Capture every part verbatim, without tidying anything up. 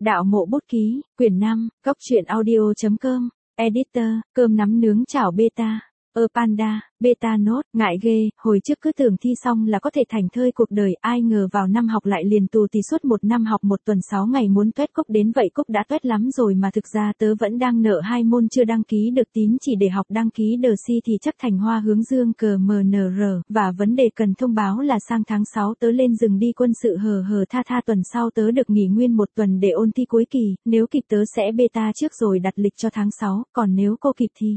Đạo mộ bút ký, quyển năm, góc truyện audio.com, editor, cơm nắm nướng chảo beta, ơ panda, beta nốt, ngại ghê, hồi trước cứ tưởng thi xong là có thể thành thơi cuộc đời, ai ngờ vào năm học lại liền tù thì suốt một năm học một tuần sáu ngày muốn tuét cúc đến vậy cúc đã tuét lắm rồi mà thực ra tớ vẫn đang nợ hai môn chưa đăng ký được tín chỉ để học đăng ký đờ si thì chắc thành hoa hướng dương cờ mờ nờ rờ, và vấn đề cần thông báo là sang tháng sáu tớ lên rừng đi quân sự hờ hờ tha tha tuần sau tớ được nghỉ nguyên một tuần để ôn thi cuối kỳ, nếu kịp tớ sẽ beta trước rồi đặt lịch cho tháng sáu, còn nếu cô kịp thì...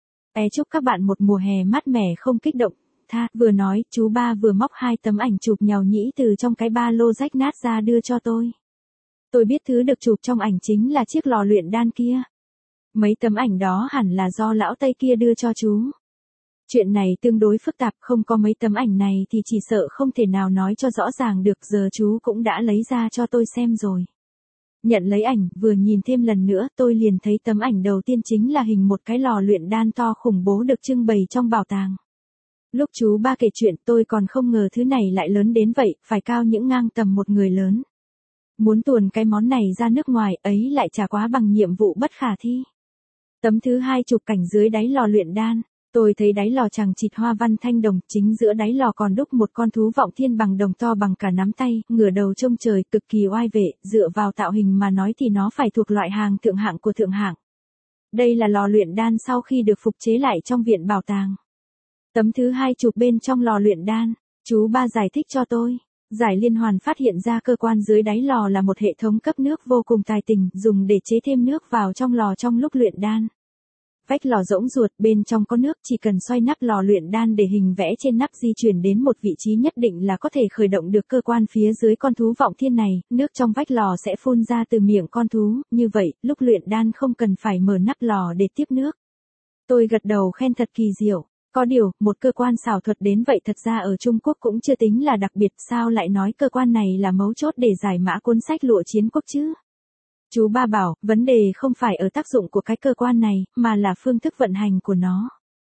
E chúc các bạn một mùa hè mát mẻ không kích động. Tha, vừa nói, chú ba vừa móc hai tấm ảnh chụp nhàu nhĩ từ trong cái ba lô rách nát ra đưa cho tôi. Tôi biết thứ được chụp trong ảnh chính là chiếc lò luyện đan kia. Mấy tấm ảnh đó hẳn là do lão Tây kia đưa cho chú. Chuyện này tương đối phức tạp, không có mấy tấm ảnh này thì chỉ sợ không thể nào nói cho rõ ràng được, giờ chú cũng đã lấy ra cho tôi xem rồi. Nhận lấy ảnh, vừa nhìn thêm lần nữa, tôi liền thấy tấm ảnh đầu tiên chính là hình một cái lò luyện đan to khủng bố được trưng bày trong bảo tàng. Lúc chú ba kể chuyện tôi còn không ngờ thứ này lại lớn đến vậy, phải cao những ngang tầm một người lớn. Muốn tuồn cái món này ra nước ngoài ấy lại chả quá bằng nhiệm vụ bất khả thi. Tấm thứ hai chụp cảnh dưới đáy lò luyện đan. Tôi thấy đáy lò chằng chịt hoa văn thanh đồng, chính giữa đáy lò còn đúc một con thú vọng thiên bằng đồng to bằng cả nắm tay, ngửa đầu trông trời, cực kỳ oai vệ, dựa vào tạo hình mà nói thì nó phải thuộc loại hàng thượng hạng của thượng hạng. Đây là lò luyện đan sau khi được phục chế lại trong viện bảo tàng. Tấm thứ hai chụp bên trong lò luyện đan, chú ba giải thích cho tôi. Giải liên hoàn phát hiện ra cơ quan dưới đáy lò là một hệ thống cấp nước vô cùng tài tình, dùng để chế thêm nước vào trong lò trong lúc luyện đan. Vách lò rỗng ruột, bên trong có nước, chỉ cần xoay nắp lò luyện đan để hình vẽ trên nắp di chuyển đến một vị trí nhất định là có thể khởi động được cơ quan phía dưới con thú vọng thiên này, nước trong vách lò sẽ phun ra từ miệng con thú, như vậy, lúc luyện đan không cần phải mở nắp lò để tiếp nước. Tôi gật đầu khen thật kỳ diệu, có điều, một cơ quan xảo thuật đến vậy thật ra ở Trung Quốc cũng chưa tính là đặc biệt, sao lại nói cơ quan này là mấu chốt để giải mã cuốn sách Lụa Chiến Quốc chứ? Chú ba bảo, vấn đề không phải ở tác dụng của cái cơ quan này, mà là phương thức vận hành của nó.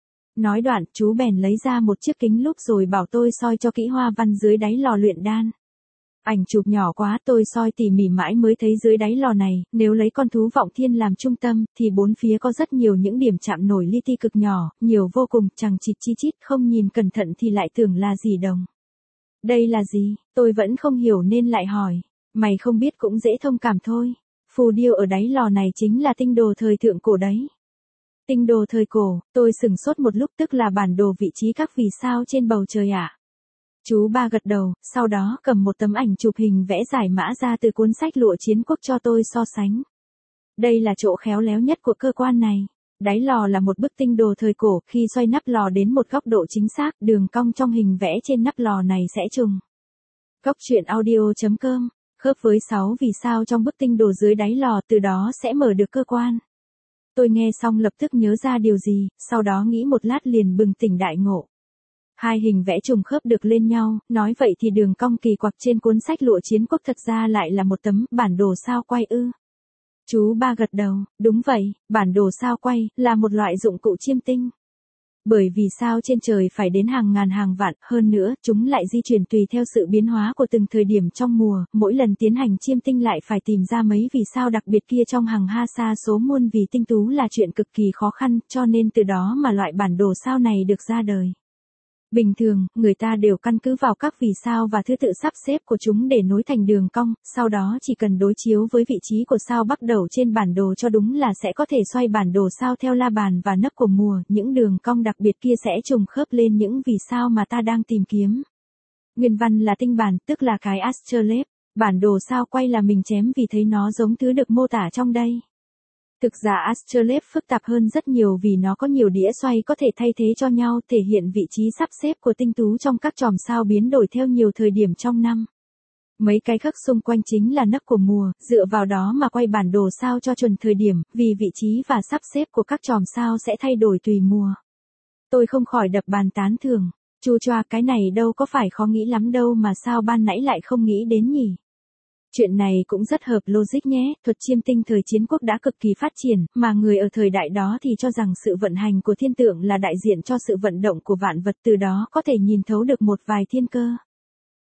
Nói đoạn, chú bèn lấy ra một chiếc kính lúp rồi bảo tôi soi cho kỹ hoa văn dưới đáy lò luyện đan. Ảnh chụp nhỏ quá, tôi soi tỉ mỉ mãi mới thấy dưới đáy lò này, nếu lấy con thú vọng thiên làm trung tâm, thì bốn phía có rất nhiều những điểm chạm nổi li ti cực nhỏ, nhiều vô cùng, chằng chịt chi chít, không nhìn cẩn thận thì lại tưởng là gì đồng. Đây là gì? Tôi vẫn không hiểu nên lại hỏi. Mày không biết cũng dễ thông cảm thôi. Phù điêu ở đáy lò này chính là tinh đồ thời thượng cổ đấy. Tinh đồ thời cổ, tôi sửng sốt một lúc, tức là bản đồ vị trí các vì sao trên bầu trời ạ. À? Chú ba gật đầu, sau đó cầm một tấm ảnh chụp hình vẽ giải mã ra từ cuốn sách Lụa Chiến Quốc cho tôi so sánh. Đây là chỗ khéo léo nhất của cơ quan này. Đáy lò là một bức tinh đồ thời cổ, khi xoay nắp lò đến một góc độ chính xác, đường cong trong hình vẽ trên nắp lò này sẽ trùng. Góc truyện audio.com khớp với sáu vì sao trong bức tinh đồ dưới đáy lò, từ đó sẽ mở được cơ quan. Tôi nghe xong lập tức nhớ ra điều gì, sau đó nghĩ một lát liền bừng tỉnh đại ngộ. Hai hình vẽ trùng khớp được lên nhau, nói vậy thì đường cong kỳ quặc trên cuốn sách Lụa Chiến Quốc thật ra lại là một tấm bản đồ sao quay ư. Chú ba gật đầu, đúng vậy, bản đồ sao quay, là một loại dụng cụ chiêm tinh. Bởi vì sao trên trời phải đến hàng ngàn hàng vạn, hơn nữa, chúng lại di chuyển tùy theo sự biến hóa của từng thời điểm trong mùa, mỗi lần tiến hành chiêm tinh lại phải tìm ra mấy vì sao đặc biệt kia trong hàng ha sa số muôn vì tinh tú là chuyện cực kỳ khó khăn, cho nên từ đó mà loại bản đồ sao này được ra đời. Bình thường, người ta đều căn cứ vào các vì sao và thứ tự sắp xếp của chúng để nối thành đường cong, sau đó chỉ cần đối chiếu với vị trí của sao bắt đầu trên bản đồ cho đúng là sẽ có thể xoay bản đồ sao theo la bàn và nấc của mùa, những đường cong đặc biệt kia sẽ trùng khớp lên những vì sao mà ta đang tìm kiếm. Nguyên văn là tinh bản, tức là cái astrolabe, bản đồ sao quay là mình chém vì thấy nó giống thứ được mô tả trong đây. Thực ra astrolabe phức tạp hơn rất nhiều vì nó có nhiều đĩa xoay có thể thay thế cho nhau, thể hiện vị trí sắp xếp của tinh tú trong các chòm sao biến đổi theo nhiều thời điểm trong năm. Mấy cái khắc xung quanh chính là nấc của mùa, dựa vào đó mà quay bản đồ sao cho chuẩn thời điểm, vì vị trí và sắp xếp của các chòm sao sẽ thay đổi tùy mùa. Tôi không khỏi đập bàn tán thưởng, chu choa, cái này đâu có phải khó nghĩ lắm đâu mà sao ban nãy lại không nghĩ đến nhỉ. Chuyện này cũng rất hợp logic nhé, thuật chiêm tinh thời chiến quốc đã cực kỳ phát triển, mà người ở thời đại đó thì cho rằng sự vận hành của thiên tượng là đại diện cho sự vận động của vạn vật, từ đó có thể nhìn thấu được một vài thiên cơ.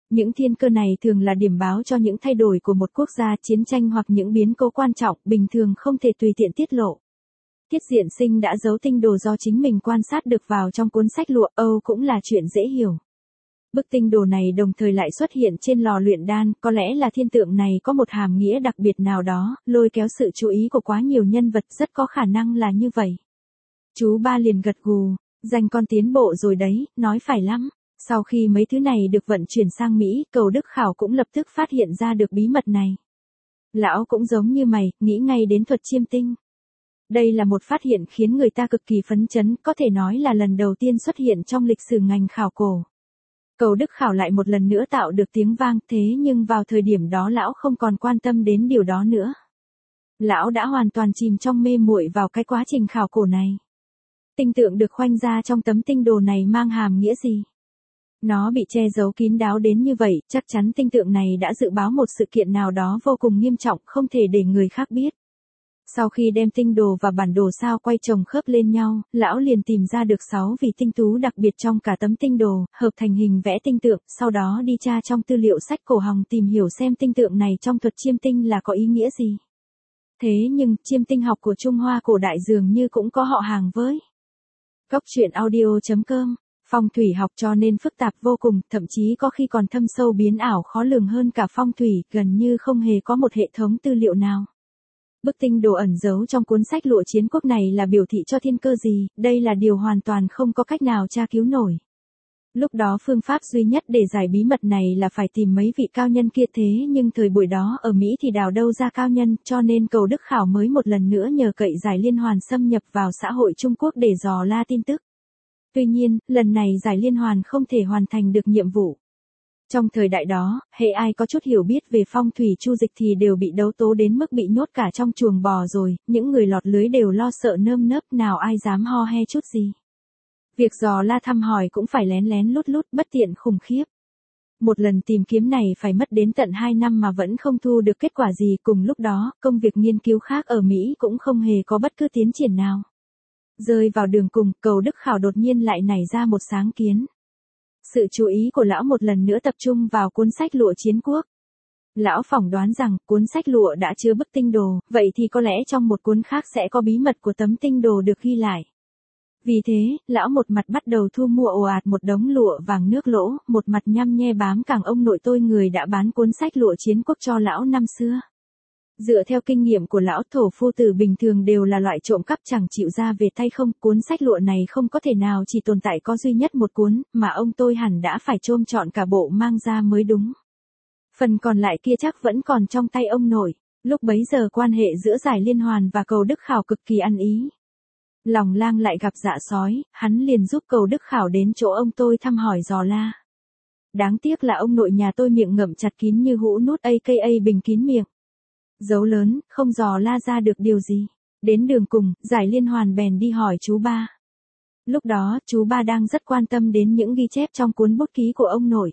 Những thiên cơ này thường là điểm báo cho những thay đổi của một quốc gia, chiến tranh hoặc những biến cố quan trọng, bình thường không thể tùy tiện tiết lộ. Tiết Diện Sinh đã giấu tinh đồ do chính mình quan sát được vào trong cuốn sách Lụa Âu cũng là chuyện dễ hiểu. Bức tinh đồ này đồng thời lại xuất hiện trên lò luyện đan, có lẽ là thiên tượng này có một hàm nghĩa đặc biệt nào đó, lôi kéo sự chú ý của quá nhiều nhân vật, rất có khả năng là như vậy. Chú ba liền gật gù, dành con tiến bộ rồi đấy, nói phải lắm. Sau khi mấy thứ này được vận chuyển sang Mỹ, Cầu Đức Khảo cũng lập tức phát hiện ra được bí mật này. Lão cũng giống như mày, nghĩ ngay đến thuật chiêm tinh. Đây là một phát hiện khiến người ta cực kỳ phấn chấn, có thể nói là lần đầu tiên xuất hiện trong lịch sử ngành khảo cổ. Cầu Đức Khảo lại một lần nữa tạo được tiếng vang, thế nhưng vào thời điểm đó lão không còn quan tâm đến điều đó nữa. Lão đã hoàn toàn chìm trong mê muội vào cái quá trình khảo cổ này. Tinh tượng được khoanh ra trong tấm tinh đồ này mang hàm nghĩa gì? Nó bị che giấu kín đáo đến như vậy, chắc chắn tinh tượng này đã dự báo một sự kiện nào đó vô cùng nghiêm trọng, không thể để người khác biết. Sau khi đem tinh đồ và bản đồ sao quay chồng khớp lên nhau, lão liền tìm ra được sáu vị tinh tú đặc biệt trong cả tấm tinh đồ, hợp thành hình vẽ tinh tượng, sau đó đi tra trong tư liệu sách cổ hòng tìm hiểu xem tinh tượng này trong thuật chiêm tinh là có ý nghĩa gì. Thế nhưng, chiêm tinh học của Trung Hoa cổ đại dường như cũng có họ hàng với Góc truyện audio chấm com. Phong thủy học cho nên phức tạp vô cùng, thậm chí có khi còn thâm sâu biến ảo khó lường hơn cả phong thủy, gần như không hề có một hệ thống tư liệu nào. Bức tinh đồ ẩn giấu trong cuốn sách Lụa Chiến Quốc này là biểu thị cho thiên cơ gì, đây là điều hoàn toàn không có cách nào tra cứu nổi. Lúc đó phương pháp duy nhất để giải bí mật này là phải tìm mấy vị cao nhân kia, thế nhưng thời buổi đó ở Mỹ thì đào đâu ra cao nhân, cho nên Cầu Đức Khảo mới một lần nữa nhờ cậy Giải Liên Hoàn xâm nhập vào xã hội Trung Quốc để dò la tin tức. Tuy nhiên, lần này Giải Liên Hoàn không thể hoàn thành được nhiệm vụ. Trong thời đại đó, hễ ai có chút hiểu biết về phong thủy chu dịch thì đều bị đấu tố đến mức bị nhốt cả trong chuồng bò rồi, những người lọt lưới đều lo sợ nơm nớp, nào ai dám ho he chút gì. Việc dò la thăm hỏi cũng phải lén lén lút lút, bất tiện khủng khiếp. Một lần tìm kiếm này phải mất đến tận hai năm mà vẫn không thu được kết quả gì, cùng lúc đó, công việc nghiên cứu khác ở Mỹ cũng không hề có bất cứ tiến triển nào. Rơi vào đường cùng, Cầu Đức Khảo đột nhiên lại nảy ra một sáng kiến. Sự chú ý của lão một lần nữa tập trung vào cuốn sách Lụa Chiến Quốc. Lão phỏng đoán rằng, cuốn sách lụa đã chứa bức tinh đồ, vậy thì có lẽ trong một cuốn khác sẽ có bí mật của tấm tinh đồ được ghi lại. Vì thế, lão một mặt bắt đầu thu mua ồ ạt một đống lụa vàng nước lỗ, một mặt nhăm nhe bám càng ông nội tôi người đã bán cuốn sách Lụa Chiến Quốc cho lão năm xưa. Dựa theo kinh nghiệm của lão, thổ phu tử bình thường đều là loại trộm cắp chẳng chịu ra về tay không, cuốn sách lụa này không có thể nào chỉ tồn tại có duy nhất một cuốn, mà ông tôi hẳn đã phải chôm trọn cả bộ mang ra mới đúng. Phần còn lại kia chắc vẫn còn trong tay ông nội. Lúc bấy giờ quan hệ giữa Giải Liên Hoàn và Cầu Đức Khảo cực kỳ ăn ý. Lòng lang lại gặp dạ sói, hắn liền giúp Cầu Đức Khảo đến chỗ ông tôi thăm hỏi dò la. Đáng tiếc là ông nội nhà tôi miệng ngậm chặt kín như hũ nút, aka bình kín miệng. Dấu lớn, không dò la ra được điều gì. Đến đường cùng, Giải Liên Hoàn bèn đi hỏi chú ba. Lúc đó, chú ba đang rất quan tâm đến những ghi chép trong cuốn bút ký của ông nội.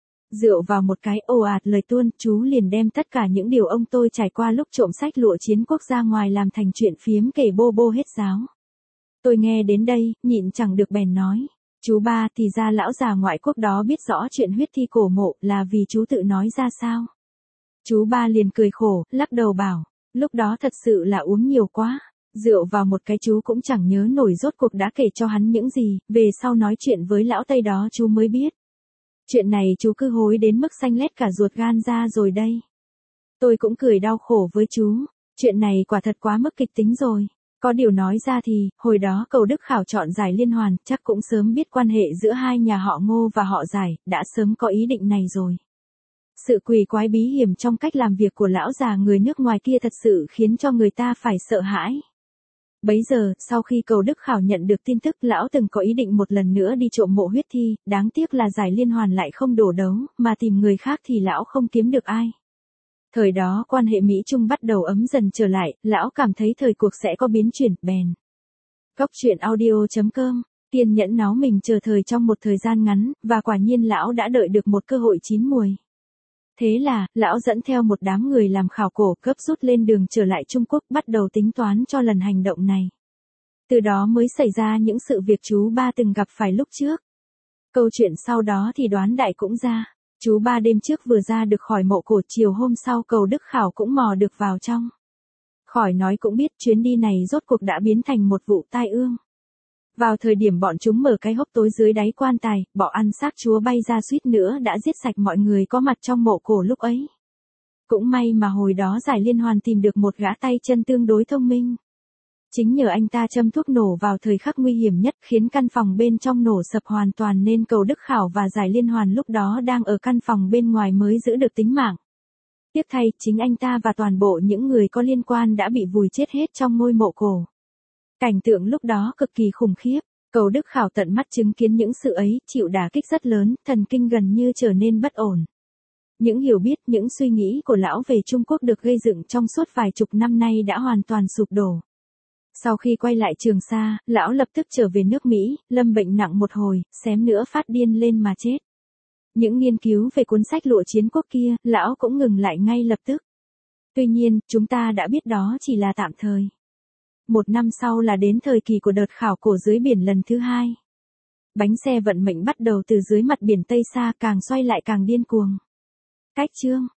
Dựa vào một cái ồ ạt lời tuôn, chú liền đem tất cả những điều ông tôi trải qua lúc trộm sách Lụa Chiến Quốc ra ngoài làm thành chuyện phiếm kể bô bô hết giáo. Tôi nghe đến đây, nhịn chẳng được bèn nói. Chú ba, thì ra lão già ngoại quốc đó biết rõ chuyện huyết thi cổ mộ là vì chú tự nói ra sao? Chú ba liền cười khổ, lắc đầu bảo, lúc đó thật sự là uống nhiều quá. Rượu vào một cái chú cũng chẳng nhớ nổi rốt cuộc đã kể cho hắn những gì, về sau nói chuyện với lão Tây đó chú mới biết. Chuyện này chú cứ hối đến mức xanh lét cả ruột gan ra rồi đây. Tôi cũng cười đau khổ với chú, chuyện này quả thật quá mức kịch tính rồi. Có điều nói ra thì, hồi đó Cầu Đức Khảo chọn Giải Liên Hoàn, chắc cũng sớm biết quan hệ giữa hai nhà họ Ngô và họ Giải, đã sớm có ý định này rồi. Sự quỷ quái bí hiểm trong cách làm việc của lão già người nước ngoài kia thật sự khiến cho người ta phải sợ hãi. Bấy giờ, sau khi Cầu Đức Khảo nhận được tin tức, lão từng có ý định một lần nữa đi trộm mộ huyết thi, đáng tiếc là Giải Liên Hoàn lại không đổ đấu, mà tìm người khác thì lão không kiếm được ai. Thời đó quan hệ Mỹ-Trung bắt đầu ấm dần trở lại, lão cảm thấy thời cuộc sẽ có biến chuyển, bèn. Góc truyện audio chấm com, kiên nhẫn náu mình chờ thời trong một thời gian ngắn, và quả nhiên lão đã đợi được một cơ hội chín muồi. Thế là, lão dẫn theo một đám người làm khảo cổ, gấp rút lên đường trở lại Trung Quốc, bắt đầu tính toán cho lần hành động này. Từ đó mới xảy ra những sự việc chú ba từng gặp phải lúc trước. Câu chuyện sau đó thì đoán đại cũng ra. Chú ba đêm trước vừa ra được khỏi mộ cổ, chiều hôm sau Cầu Đức Khảo cũng mò được vào trong. Khỏi nói cũng biết chuyến đi này rốt cuộc đã biến thành một vụ tai ương. Vào thời điểm bọn chúng mở cái hốc tối dưới đáy quan tài, bọ ăn xác chúa bay ra suýt nữa đã giết sạch mọi người có mặt trong mộ cổ lúc ấy. Cũng may mà hồi đó Giải Liên Hoàn tìm được một gã tay chân tương đối thông minh. Chính nhờ anh ta châm thuốc nổ vào thời khắc nguy hiểm nhất khiến căn phòng bên trong nổ sập hoàn toàn, nên Cầu Đức Khảo và Giải Liên Hoàn lúc đó đang ở căn phòng bên ngoài mới giữ được tính mạng. Tiếc thay, chính anh ta và toàn bộ những người có liên quan đã bị vùi chết hết trong ngôi mộ cổ. Cảnh tượng lúc đó cực kỳ khủng khiếp. Cầu Đức Khảo tận mắt chứng kiến những sự ấy, chịu đả kích rất lớn, thần kinh gần như trở nên bất ổn. Những hiểu biết, những suy nghĩ của lão về Trung Quốc được gây dựng trong suốt vài chục năm nay đã hoàn toàn sụp đổ. Sau khi quay lại Trường Sa, lão lập tức trở về nước Mỹ, lâm bệnh nặng một hồi, xém nữa phát điên lên mà chết. Những nghiên cứu về cuốn sách Lụa Chiến Quốc kia, lão cũng ngừng lại ngay lập tức. Tuy nhiên, chúng ta đã biết đó chỉ là tạm thời. Một năm sau là đến thời kỳ của đợt khảo cổ dưới biển lần thứ hai. Bánh xe vận mệnh bắt đầu từ dưới mặt biển Tây Sa, càng xoay lại càng điên cuồng. Cách chương